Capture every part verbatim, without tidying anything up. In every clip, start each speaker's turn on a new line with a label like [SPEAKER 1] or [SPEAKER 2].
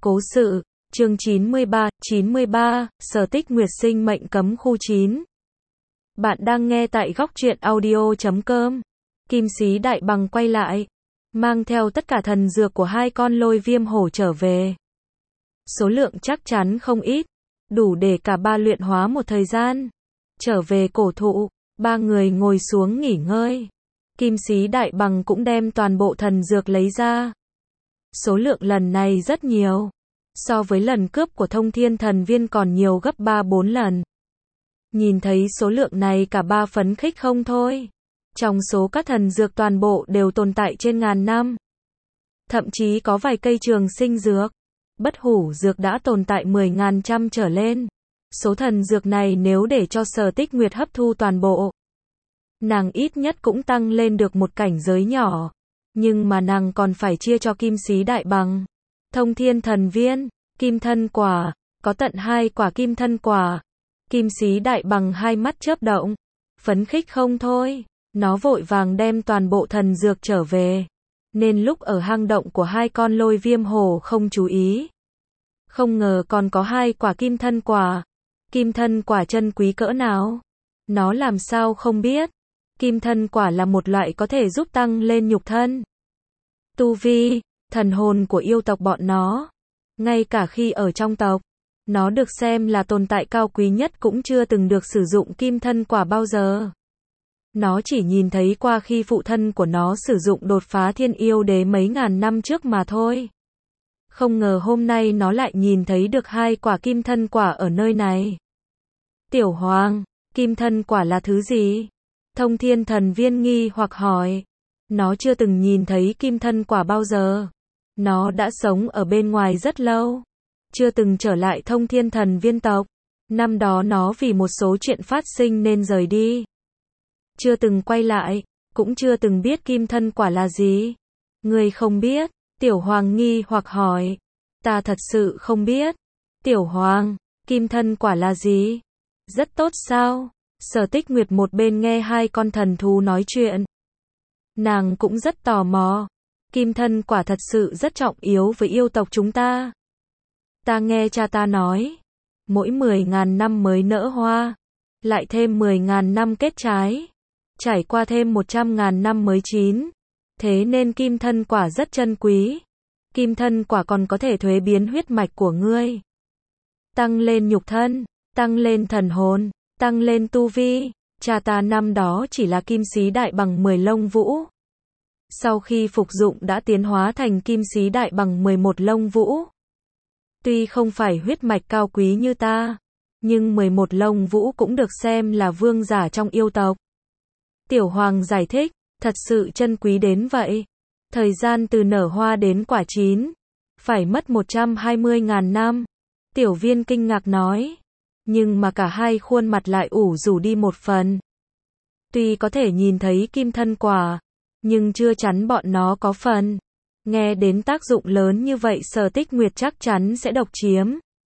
[SPEAKER 1] Cố sự, chương chín mươi ba, chín mươi ba, Sở Tích Nguyệt sinh mệnh cấm khu chín. Bạn đang nghe tại góc truyện audio chấm com. Kim Sĩ Đại Bằng quay lại, mang theo tất cả thần dược của hai con lôi viêm hổ trở về. Số lượng chắc chắn không ít, đủ để cả ba luyện hóa một thời gian. Trở về cổ thụ, ba người ngồi xuống nghỉ ngơi. Kim Sĩ Đại Bằng cũng đem toàn bộ thần dược lấy ra. Số lượng lần này rất nhiều. So với lần cướp của Thông Thiên Thần Viên còn nhiều gấp ba bốn lần. Nhìn thấy số lượng này cả ba phấn khích không thôi. Trong số các thần dược toàn bộ đều tồn tại trên ngàn năm. Thậm chí có vài cây trường sinh dược, bất hủ dược đã tồn tại mười ngàn trăm trở lên. Số thần dược này nếu để cho Sở Tích Nguyệt hấp thu toàn bộ, nàng ít nhất cũng tăng lên được một cảnh giới nhỏ. Nhưng mà nàng còn phải chia cho Kim Sĩ Đại Bằng, Thông Thiên Thần Viên, Kim Thân Quả, có tận hai quả Kim Thân Quả. Kim Sĩ Đại Bằng hai mắt chớp động, phấn khích không thôi, nó vội vàng đem toàn bộ thần dược trở về, nên lúc ở hang động của hai con lôi viêm hổ không chú ý. Không ngờ còn có hai quả Kim Thân Quả. Kim Thân Quả chân quý cỡ nào? Nó làm sao không biết? Kim Thân Quả là một loại có thể giúp tăng lên nhục thân, tu vi, thần hồn của yêu tộc bọn nó. Ngay cả khi ở trong tộc, nó được xem là tồn tại cao quý nhất cũng chưa từng được sử dụng Kim Thân Quả bao giờ. Nó chỉ nhìn thấy qua khi phụ thân của nó sử dụng đột phá thiên yêu đế mấy ngàn năm trước mà thôi. Không ngờ hôm nay nó lại nhìn thấy được hai quả Kim Thân Quả ở nơi này. Tiểu Hoàng, Kim Thân Quả là thứ gì? Thông Thiên Thần Viên nghi hoặc hỏi. Nó chưa từng nhìn thấy Kim Thân Quả bao giờ. Nó đã sống ở bên ngoài rất lâu, chưa từng trở lại Thông Thiên Thần Viên tộc. Năm đó nó vì một số chuyện phát sinh nên rời đi, chưa từng quay lại, cũng chưa từng biết Kim Thân Quả là gì. Ngươi không biết? Tiểu Hoàng nghi hoặc hỏi. Ta thật sự không biết. Tiểu Hoàng, Kim Thân Quả là gì? Rất tốt sao? Sở Tích Nguyệt một bên nghe hai con thần thú nói chuyện, nàng cũng rất tò mò. Kim Thân Quả thật sự rất trọng yếu với yêu tộc chúng ta. Ta nghe cha ta nói, mỗi mười ngàn năm mới nở hoa, lại thêm mười ngàn năm kết trái, trải qua thêm một trăm ngàn năm mới chín. Thế nên Kim Thân Quả rất chân quý. Kim Thân Quả còn có thể thuế biến huyết mạch của ngươi, tăng lên nhục thân, tăng lên thần hồn, tăng lên tu vi. Cha ta năm đó chỉ là Kim Sĩ Đại Bằng mười lông vũ, sau khi phục dụng đã tiến hóa thành Kim Sĩ Đại Bằng mười một lông vũ. Tuy không phải huyết mạch cao quý như ta, nhưng mười một lông vũ cũng được xem là vương giả trong yêu tộc. Tiểu Hoàng giải thích, thật sự chân quý đến vậy. Thời gian từ nở hoa đến quả chín, phải mất một trăm hai mươi ngàn năm. Tiểu Viên kinh ngạc nói. Nhưng mà cả hai khuôn mặt lại ủ rũ đi một phần. Tuy có thể nhìn thấy Kim Thân Quả, nhưng chưa chắn bọn nó có phần. Nghe đến tác dụng lớn như vậy Sở Tích Nguyệt chắc chắn sẽ độc chiếm.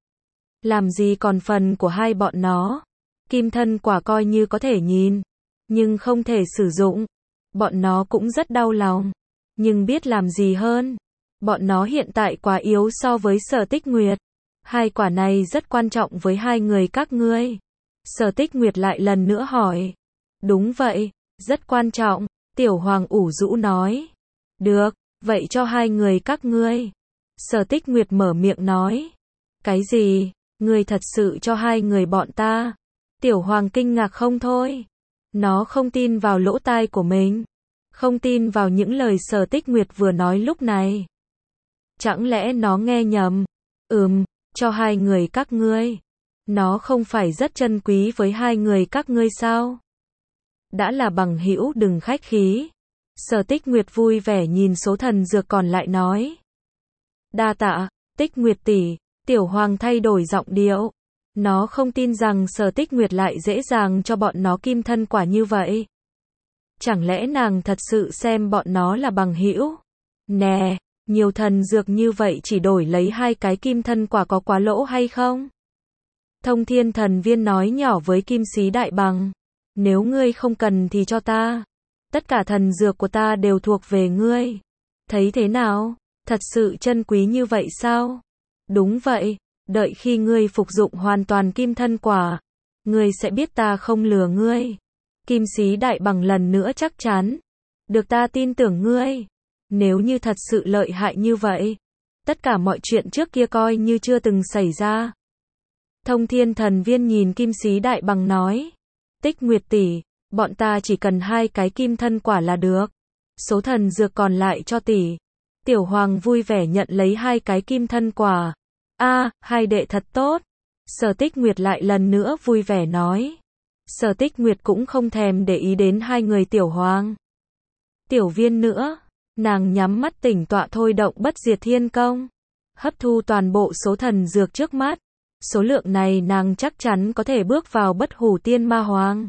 [SPEAKER 1] Làm gì còn phần của hai bọn nó. Kim Thân Quả coi như có thể nhìn, nhưng không thể sử dụng. Bọn nó cũng rất đau lòng, nhưng biết làm gì hơn. Bọn nó hiện tại quá yếu so với Sở Tích Nguyệt. Hai quả này rất quan trọng với hai người các ngươi. Sở Tích Nguyệt lại lần nữa hỏi. Đúng vậy, rất quan trọng. Tiểu Hoàng ủ rũ nói. Được, vậy cho hai người các ngươi. Sở Tích Nguyệt mở miệng nói. Cái gì? Ngươi thật sự cho hai người bọn ta? Tiểu Hoàng kinh ngạc không thôi. Nó không tin vào lỗ tai của mình, không tin vào những lời Sở Tích Nguyệt vừa nói lúc này. Chẳng lẽ nó nghe nhầm? Ừm, cho hai người các ngươi. Nó không phải rất chân quý với hai người các ngươi sao? Đã là bằng hữu đừng khách khí. Sở Tích Nguyệt vui vẻ nhìn số thần dược còn lại nói. Đa tạ, Tích Nguyệt tỷ. Tiểu Hoàng thay đổi giọng điệu. Nó không tin rằng Sở Tích Nguyệt lại dễ dàng cho bọn nó Kim Thân Quả như vậy. Chẳng lẽ nàng thật sự xem bọn nó là bằng hữu? Nè, nhiều thần dược như vậy chỉ đổi lấy hai cái Kim Thân Quả có quá lỗ hay không? Thông Thiên Thần Viên nói nhỏ với Kim Sĩ Đại Bằng. Nếu ngươi không cần thì cho ta. Tất cả thần dược của ta đều thuộc về ngươi. Thấy thế nào? Thật sự chân quý như vậy sao? Đúng vậy, đợi khi ngươi phục dụng hoàn toàn kim thân quả, ngươi sẽ biết ta không lừa ngươi. Kim Sĩ Đại Bằng lần nữa chắc chắn. Được, ta tin tưởng ngươi. Nếu như thật sự lợi hại như vậy, tất cả mọi chuyện trước kia coi như chưa từng xảy ra. Thông Thiên Thần Viên nhìn Kim Sĩ Đại Bằng nói. Tích Nguyệt tỷ, bọn ta chỉ cần hai cái kim thân quả là được. Số thần dược còn lại cho tỷ. Tiểu Hoàng vui vẻ nhận lấy hai cái kim thân quả. A, à, hai đệ thật tốt. Sở Tích Nguyệt lại lần nữa vui vẻ nói. Sở Tích Nguyệt cũng không thèm để ý đến hai người Tiểu Hoàng. Tiểu Viên nữa, nàng nhắm mắt tỉnh tọa thôi động Bất Diệt Thiên Công, hấp thu toàn bộ số thần dược trước mắt. Số lượng này nàng chắc chắn có thể bước vào Bất Hủ Tiên Ma Hoàng.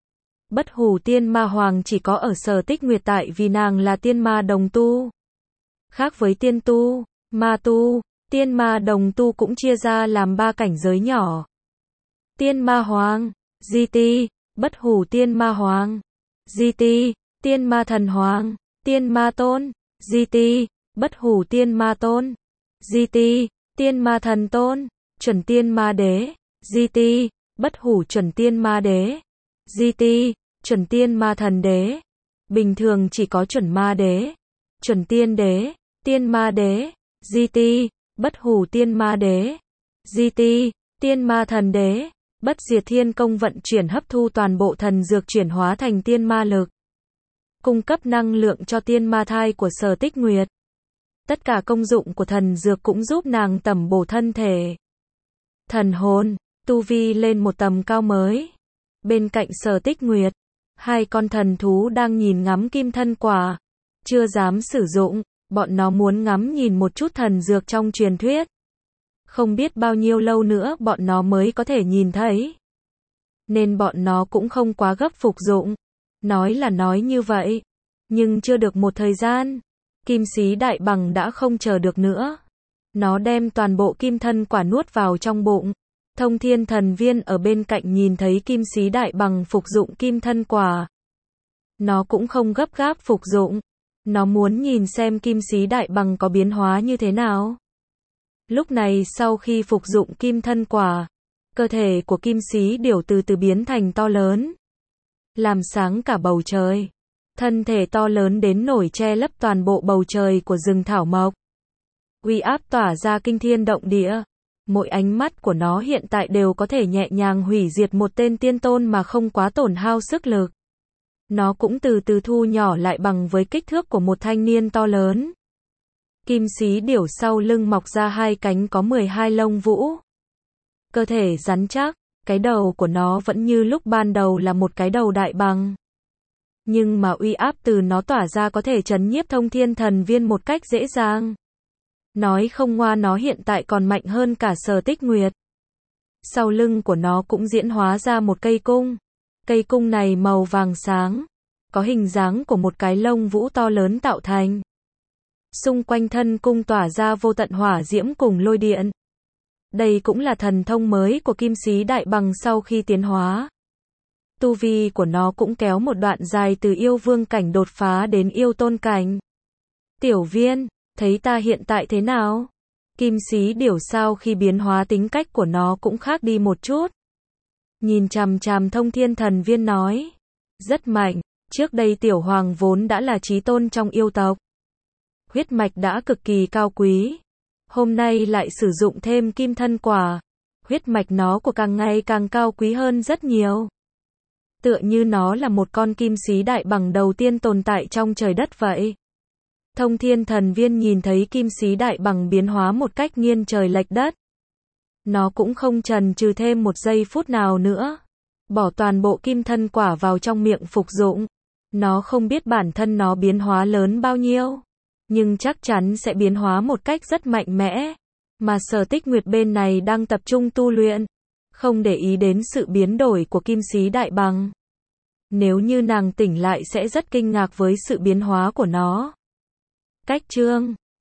[SPEAKER 1] Bất Hủ Tiên Ma Hoàng chỉ có ở Sở Tích Nguyệt tại vì nàng là tiên ma đồng tu. Khác với tiên tu, ma tu, tiên ma đồng tu cũng chia ra làm ba cảnh giới nhỏ. Tiên Ma Hoàng, Di Ti, Bất Hủ Tiên Ma Hoàng, Di Ti, Tiên Ma Thần Hoàng, Tiên Ma Tôn, Di Ti, Bất Hủ Tiên Ma Tôn, Di Ti, Tiên Ma Thần Tôn, Chuẩn Tiên Ma Đế, Di Ti, Bất Hủ Chuẩn Tiên Ma Đế, Di Ti, Chuẩn Tiên Ma Thần Đế. Bình thường chỉ có Chuẩn Ma Đế, Chuẩn Tiên Đế, Tiên Ma Đế, Di Ti, Bất Hủ Tiên Ma Đế, Di Ti, Tiên Ma Thần Đế. Bất Diệt Thiên Công vận chuyển hấp thu toàn bộ thần dược chuyển hóa thành tiên ma lực, cung cấp năng lượng cho tiên ma thai của Sở Tích Nguyệt. Tất cả công dụng của thần dược cũng giúp nàng tẩm bổ thân thể, thần hồn, tu vi lên một tầm cao mới. Bên cạnh Sở Tích Nguyệt, hai con thần thú đang nhìn ngắm kim thân quả, chưa dám sử dụng, bọn nó muốn ngắm nhìn một chút thần dược trong truyền thuyết. Không biết bao nhiêu lâu nữa bọn nó mới có thể nhìn thấy. Nên bọn nó cũng không quá gấp phục dụng. Nói là nói như vậy, nhưng chưa được một thời gian, Kim Sĩ Đại Bằng đã không chờ được nữa. Nó đem toàn bộ kim thân quả nuốt vào trong bụng. Thông Thiên Thần Viên ở bên cạnh nhìn thấy Kim Sĩ Đại Bằng phục dụng kim thân quả. Nó cũng không gấp gáp phục dụng. Nó muốn nhìn xem Kim Sĩ Đại Bằng có biến hóa như thế nào. Lúc này sau khi phục dụng kim thân quả, cơ thể của Kim Sĩ Điểu từ từ biến thành to lớn, làm sáng cả bầu trời. Thân thể to lớn đến nổi che lấp toàn bộ bầu trời của rừng thảo mộc. Uy áp tỏa ra kinh thiên động địa. Mỗi ánh mắt của nó hiện tại đều có thể nhẹ nhàng hủy diệt một tên tiên tôn mà không quá tổn hao sức lực. Nó cũng từ từ thu nhỏ lại bằng với kích thước của một thanh niên to lớn. Kim Sĩ Điểu sau lưng mọc ra hai cánh có mười hai lông vũ. Cơ thể rắn chắc, cái đầu của nó vẫn như lúc ban đầu là một cái đầu đại bằng. Nhưng mà uy áp từ nó tỏa ra có thể trấn nhiếp Thông Thiên Thần Viên một cách dễ dàng. Nói không ngoa nó hiện tại còn mạnh hơn cả Sở Tích Nguyệt. Sau lưng của nó cũng diễn hóa ra một cây cung. Cây cung này màu vàng sáng, có hình dáng của một cái lông vũ to lớn tạo thành. Xung quanh thân cung tỏa ra vô tận hỏa diễm cùng lôi điện. Đây cũng là thần thông mới của Kim Sĩ Đại Bằng sau khi tiến hóa. Tu vi của nó cũng kéo một đoạn dài từ yêu vương cảnh đột phá đến yêu tôn cảnh. Tiểu Viên, thấy ta hiện tại thế nào? Kim Sĩ Điểu sau khi biến hóa tính cách của nó cũng khác đi một chút. Nhìn chằm chằm Thông Thiên Thần Viên nói. Rất mạnh, trước đây Tiểu Hoàng vốn đã là chí tôn trong yêu tộc. Huyết mạch đã cực kỳ cao quý. Hôm nay lại sử dụng thêm kim thân quả. Huyết mạch nó của càng ngày càng cao quý hơn rất nhiều. Tựa như nó là một con Kim Sĩ Đại Bằng đầu tiên tồn tại trong trời đất vậy. Thông Thiên Thần Viên nhìn thấy Kim Sĩ Đại Bằng biến hóa một cách nghiêng trời lệch đất. Nó cũng không chần chừ thêm một giây phút nào nữa. Bỏ toàn bộ kim thân quả vào trong miệng phục dụng. Nó không biết bản thân nó biến hóa lớn bao nhiêu, nhưng chắc chắn sẽ biến hóa một cách rất mạnh mẽ. Mà Sở Tích Nguyệt bên này đang tập trung tu luyện, không để ý đến sự biến đổi của Kim Sĩ Đại Bằng. Nếu như nàng tỉnh lại sẽ rất kinh ngạc với sự biến hóa của nó. Cách chương